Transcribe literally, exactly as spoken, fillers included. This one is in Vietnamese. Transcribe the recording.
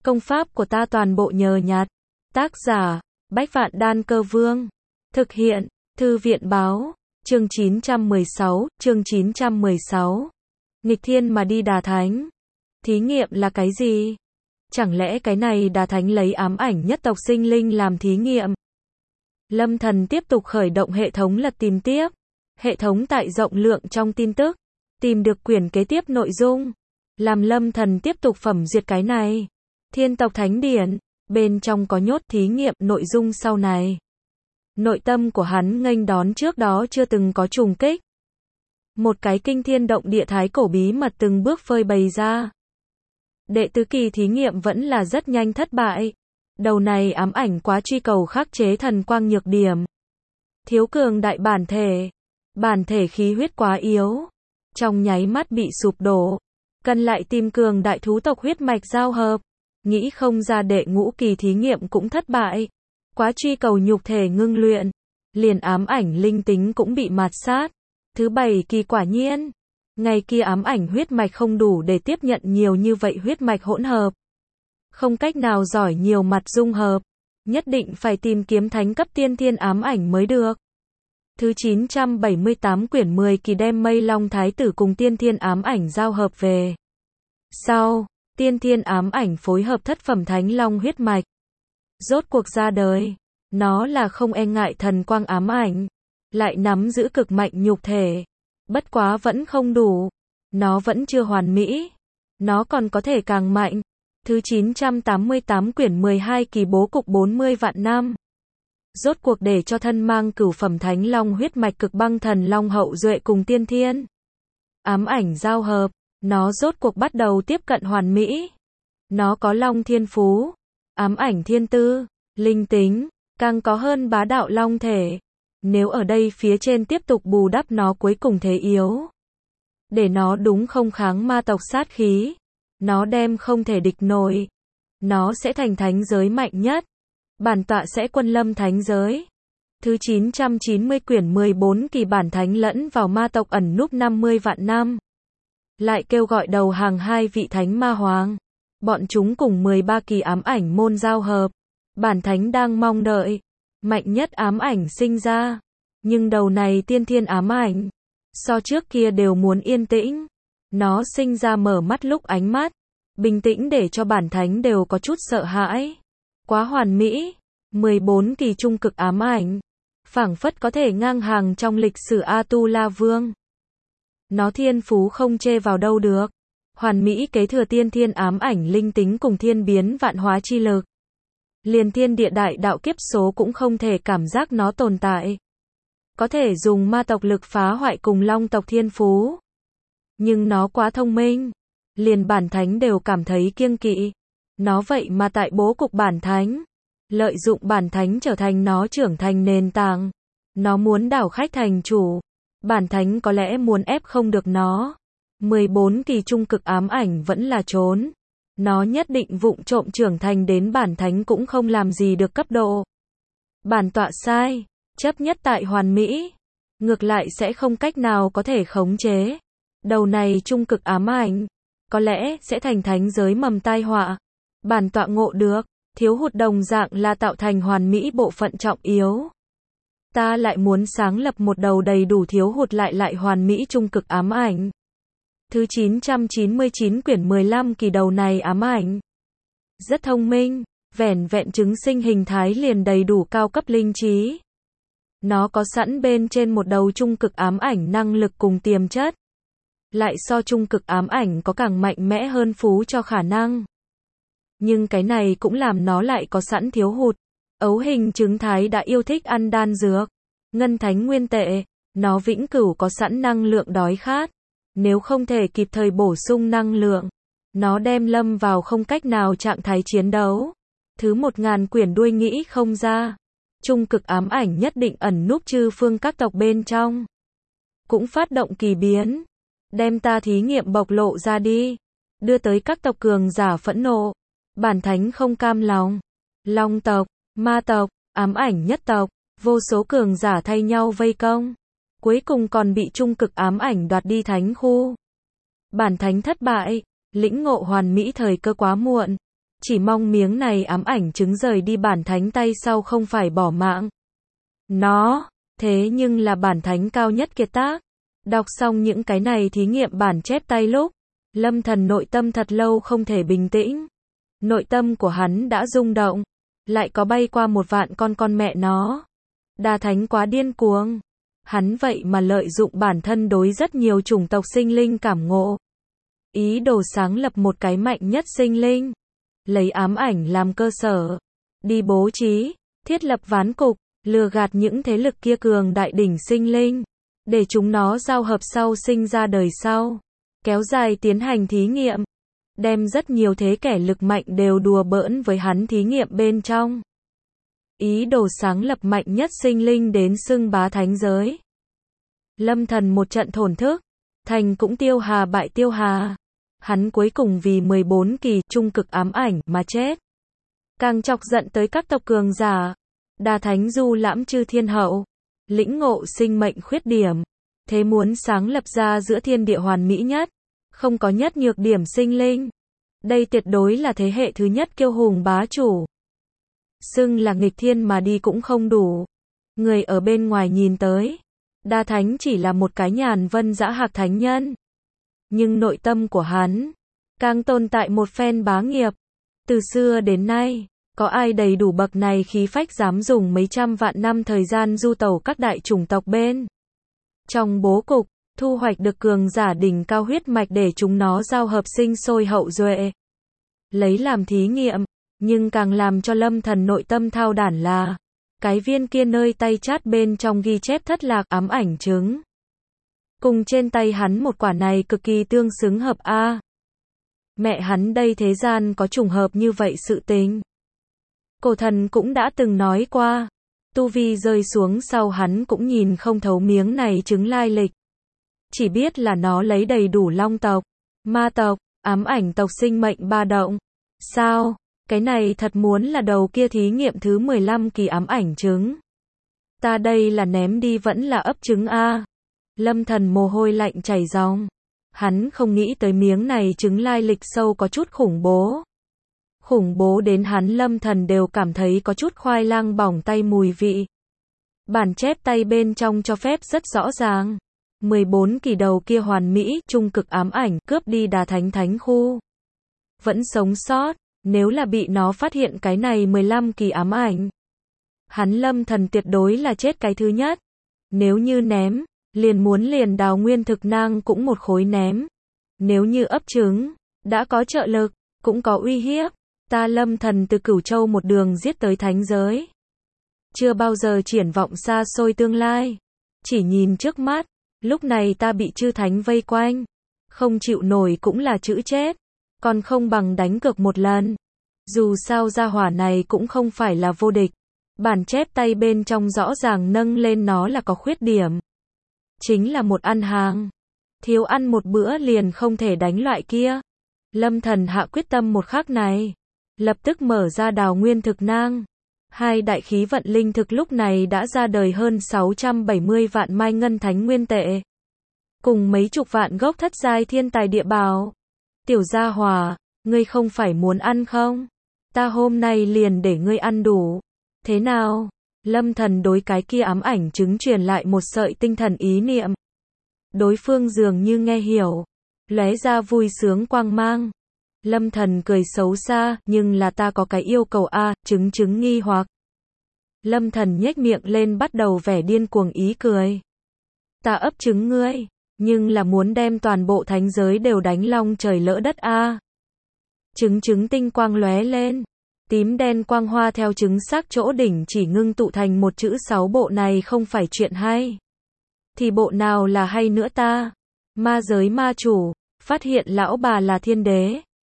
Công pháp của ta toàn bộ nhờ nhặt. Tác giả, Bách Vạn Đan Cơ Vương. Thực hiện, Thư viện báo. Chương chín trăm mười sáu, chương chín trăm mười sáu. Nghịch thiên mà đi đà thánh. Thí nghiệm là cái gì? Chẳng lẽ cái này đà thánh lấy ám ảnh nhất tộc sinh linh làm thí nghiệm? Lâm Thần tiếp tục khởi động hệ thống lật tìm tiếp. Hệ thống tại rộng lượng trong tin tức. Tìm được quyển kế tiếp nội dung. Làm Lâm Thần tiếp tục phẩm duyệt cái này. Thiên tộc thánh điển. Bên trong có nhốt thí nghiệm nội dung sau này. Nội tâm của hắn nghênh đón trước đó chưa từng có trùng kích. Một cái kinh thiên động địa thái cổ bí mật từng bước phơi bày ra. Đệ tứ kỳ thí nghiệm vẫn là rất nhanh thất bại. Đầu này ám ảnh quá truy cầu khắc chế thần quang nhược điểm. Thiếu cường đại bản thể. Bản thể khí huyết quá yếu. Trong nháy mắt bị sụp đổ. Cần lại tìm cường đại thú tộc huyết mạch giao hợp. Nghĩ không ra đệ ngũ kỳ thí nghiệm cũng thất bại. Quá truy cầu nhục thể ngưng luyện. Liền ám ảnh linh tính cũng bị mạt sát. Thứ bảy kỳ quả nhiên. Ngày kia ám ảnh huyết mạch không đủ để tiếp nhận nhiều như vậy huyết mạch hỗn hợp. Không cách nào giỏi nhiều mặt dung hợp. Nhất định phải tìm kiếm thánh cấp tiên thiên ám ảnh mới được. Thứ chín trăm bảy mươi tám quyển mười kỳ đem Mây Long Thái tử cùng tiên thiên ám ảnh giao hợp về. Sau, tiên thiên ám ảnh phối hợp thất phẩm thánh long huyết mạch. Rốt cuộc ra đời. Nó là không e ngại thần quang ám ảnh. Lại nắm giữ cực mạnh nhục thể. Bất quá vẫn không đủ. Nó vẫn chưa hoàn mỹ. Nó còn có thể càng mạnh. Thứ chín trăm tám mươi tám quyển mười hai kỳ bố cục bốn mươi vạn năm. Rốt cuộc để cho thân mang cửu phẩm thánh long huyết mạch cực băng thần long hậu duệ cùng tiên thiên ám ảnh giao hợp. Nó rốt cuộc bắt đầu tiếp cận hoàn mỹ. Nó có long thiên phú, ám ảnh thiên tư, linh tính, càng có hơn bá đạo long thể. Nếu ở đây phía trên tiếp tục bù đắp nó cuối cùng thế yếu. Để nó đúng không kháng ma tộc sát khí. Nó đem không thể địch nổi. Nó sẽ thành thánh giới mạnh nhất. Bản tọa sẽ quân lâm thánh giới. Thứ chín trăm chín mươi quyển mười bốn kỳ bản thánh lẫn vào ma tộc ẩn núp năm mươi vạn năm. Lại kêu gọi đầu hàng hai vị thánh ma hoàng. Bọn chúng cùng mười ba kỳ ám ảnh môn giao hợp. Bản thánh đang mong đợi. Mạnh nhất ám ảnh sinh ra. Nhưng đầu này tiên thiên ám ảnh. So trước kia đều muốn yên tĩnh. Nó sinh ra mở mắt lúc ánh mắt. Bình tĩnh để cho bản thánh đều có chút sợ hãi. Quá hoàn mỹ. mười bốn kỳ trung cực ám ảnh. Phảng phất có thể ngang hàng trong lịch sử A-tu-la vương. Nó thiên phú không chê vào đâu được. Hoàn mỹ kế thừa tiên thiên ám ảnh linh tính cùng thiên biến vạn hóa chi lực. Liền thiên địa đại đạo kiếp số cũng không thể cảm giác nó tồn tại. Có thể dùng ma tộc lực phá hoại cùng long tộc thiên phú. Nhưng nó quá thông minh. Liền bản thánh đều cảm thấy kiêng kỵ. Nó vậy mà tại bố cục bản thánh. Lợi dụng bản thánh trở thành nó trưởng thành nền tảng. Nó muốn đảo khách thành chủ. Bản thánh có lẽ muốn ép không được nó. mười bốn kỳ trung cực ám ảnh vẫn là trốn. Nó nhất định vụng trộm trưởng thành đến bản thánh cũng không làm gì được cấp độ. Bản tọa sai. Chấp nhất tại hoàn mỹ. Ngược lại sẽ không cách nào có thể khống chế. Đầu này trung cực ám ảnh. Có lẽ sẽ thành thánh giới mầm tai họa. Bản tọa ngộ được. Thiếu hụt đồng dạng là tạo thành hoàn mỹ bộ phận trọng yếu. Ta lại muốn sáng lập một đầu đầy đủ thiếu hụt lại lại hoàn mỹ trung cực ám ảnh. Thứ chín trăm chín mươi chín quyển mười lăm kỳ đầu này ám ảnh. Rất thông minh, vẻn vẹn chứng sinh hình thái liền đầy đủ cao cấp linh trí. Nó có sẵn bên trên một đầu trung cực ám ảnh năng lực cùng tiềm chất. Lại so trung cực ám ảnh có càng mạnh mẽ hơn phú cho khả năng. Nhưng cái này cũng làm nó lại có sẵn thiếu hụt. Ấu hình chứng thái đã yêu thích ăn đan dược. Ngân thánh nguyên tệ. Nó vĩnh cửu có sẵn năng lượng đói khát. Nếu không thể kịp thời bổ sung năng lượng. Nó đem lâm vào không cách nào trạng thái chiến đấu. Thứ một ngàn quyển đuôi nghĩ không ra. Trung cực ám ảnh nhất định ẩn núp chư phương các tộc bên trong. Cũng phát động kỳ biến. Đem ta thí nghiệm bộc lộ ra đi. Đưa tới các tộc cường giả phẫn nộ. Bản thánh không cam lòng. Long tộc, ma tộc, ám ảnh nhất tộc. Vô số cường giả thay nhau vây công. Cuối cùng còn bị trung cực ám ảnh đoạt đi thánh khu. Bản thánh thất bại. Lĩnh ngộ hoàn mỹ thời cơ quá muộn. Chỉ mong miếng này ám ảnh trứng rời đi bản thánh tay sau không phải bỏ mạng. Nó, thế nhưng là bản thánh cao nhất kiệt tác. Đọc xong những cái này thí nghiệm bản chép tay lúc, Lâm Thần nội tâm thật lâu không thể bình tĩnh. Nội tâm của hắn đã rung động, lại có bay qua một vạn con con mẹ nó. Đa thánh quá điên cuồng. Hắn vậy mà lợi dụng bản thân đối rất nhiều chủng tộc sinh linh cảm ngộ. Ý đồ sáng lập một cái mạnh nhất sinh linh. Lấy ám ảnh làm cơ sở. Đi bố trí, thiết lập ván cục, lừa gạt những thế lực kia cường đại đỉnh sinh linh. Để chúng nó giao hợp sau sinh ra đời sau. Kéo dài tiến hành thí nghiệm. Đem rất nhiều thế kẻ lực mạnh đều đùa bỡn với hắn thí nghiệm bên trong. Ý đồ sáng lập mạnh nhất sinh linh đến xưng bá thánh giới. Lâm Thần một trận thổn thức. Thành cũng tiêu hà bại tiêu hà. Hắn cuối cùng vì mười bốn kỳ trung cực ám ảnh mà chết. Càng chọc giận tới các tộc cường giả. Đa thánh du lãm chư thiên hậu. Lĩnh ngộ sinh mệnh khuyết điểm. Thế muốn sáng lập ra giữa thiên địa hoàn mỹ nhất. Không có nhất nhược điểm sinh linh. Đây tuyệt đối là thế hệ thứ nhất kiêu hùng bá chủ. Xưng là nghịch thiên mà đi cũng không đủ. Người ở bên ngoài nhìn tới. Đa thánh chỉ là một cái nhàn vân dã hạc thánh nhân. Nhưng nội tâm của hắn. Càng tồn tại một phen bá nghiệp. Từ xưa đến nay. Có ai đầy đủ bậc này khí phách dám dùng mấy trăm vạn năm thời gian du tẩu các đại chủng tộc bên. Trong bố cục, thu hoạch được cường giả đỉnh cao huyết mạch để chúng nó giao hợp sinh sôi hậu duệ. Lấy làm thí nghiệm, nhưng càng làm cho Lâm Thần nội tâm thao đản là cái viên kia nơi tay chát bên trong ghi chép thất lạc ám ảnh trứng. Cùng trên tay hắn một quả này cực kỳ tương xứng hợp a. Mẹ hắn đây thế gian có trùng hợp như vậy sự tình. Cổ thần cũng đã từng nói qua, tu vi rơi xuống sau hắn cũng nhìn không thấu miếng này trứng lai lịch. Chỉ biết là nó lấy đầy đủ long tộc, ma tộc, ám ảnh tộc sinh mệnh ba động. Sao? Cái này thật muốn là đầu kia thí nghiệm thứ mười lăm kỳ ám ảnh trứng. Ta đây là ném đi vẫn là ấp trứng a. Lâm Thần mồ hôi lạnh chảy ròng. Hắn không nghĩ tới miếng này trứng lai lịch sâu có chút khủng bố. Khủng bố đến hắn Lâm Thần đều cảm thấy có chút khoai lang bỏng tay mùi vị. Bản chép tay bên trong cho phép rất rõ ràng. mười bốn kỳ đầu kia hoàn mỹ, trung cực ám ảnh, cướp đi đà thánh thánh khu. Vẫn sống sót, nếu là bị nó phát hiện cái này mười lăm kỳ ám ảnh. Hắn Lâm Thần tuyệt đối là chết cái thứ nhất. Nếu như ném, liền muốn liền đào nguyên thực nang cũng một khối ném. Nếu như ấp trứng, đã có trợ lực, cũng có uy hiếp. Ta Lâm Thần từ Cửu Châu một đường giết tới thánh giới. Chưa bao giờ triển vọng xa xôi tương lai. Chỉ nhìn trước mắt, lúc này ta bị chư thánh vây quanh. Không chịu nổi cũng là chữ chết. Còn không bằng đánh cược một lần. Dù sao gia hỏa này cũng không phải là vô địch. Bản chép tay bên trong rõ ràng nâng lên nó là có khuyết điểm. Chính là một ăn hàng. Thiếu ăn một bữa liền không thể đánh loại kia. Lâm Thần hạ quyết tâm một khắc này. Lập tức mở ra đào nguyên thực nang. Hai đại khí vận linh thực lúc này đã ra đời hơn sáu trăm bảy mươi vạn mai ngân thánh nguyên tệ. Cùng mấy chục vạn gốc thất giai thiên tài địa bảo. Tiểu gia hòa, ngươi không phải muốn ăn không? Ta hôm nay liền để ngươi ăn đủ. Thế nào? Lâm Thần đối cái kia ám ảnh trứng truyền lại một sợi tinh thần ý niệm. Đối phương dường như nghe hiểu. Lóe ra vui sướng quang mang. Lâm Thần cười xấu xa, nhưng là ta có cái yêu cầu a, trứng trứng nghi hoặc. Lâm Thần nhếch miệng lên bắt đầu vẻ điên cuồng ý cười. Ta ấp trứng ngươi, nhưng là muốn đem toàn bộ thánh giới đều đánh long trời lỡ đất a. Trứng trứng tinh quang lóe lên, tím đen quang hoa theo trứng xác chỗ đỉnh chỉ ngưng tụ thành một chữ sáu, bộ này không phải chuyện hay. Thì bộ nào là hay nữa ta? Ma giới ma chủ, phát hiện lão bà là thiên đế.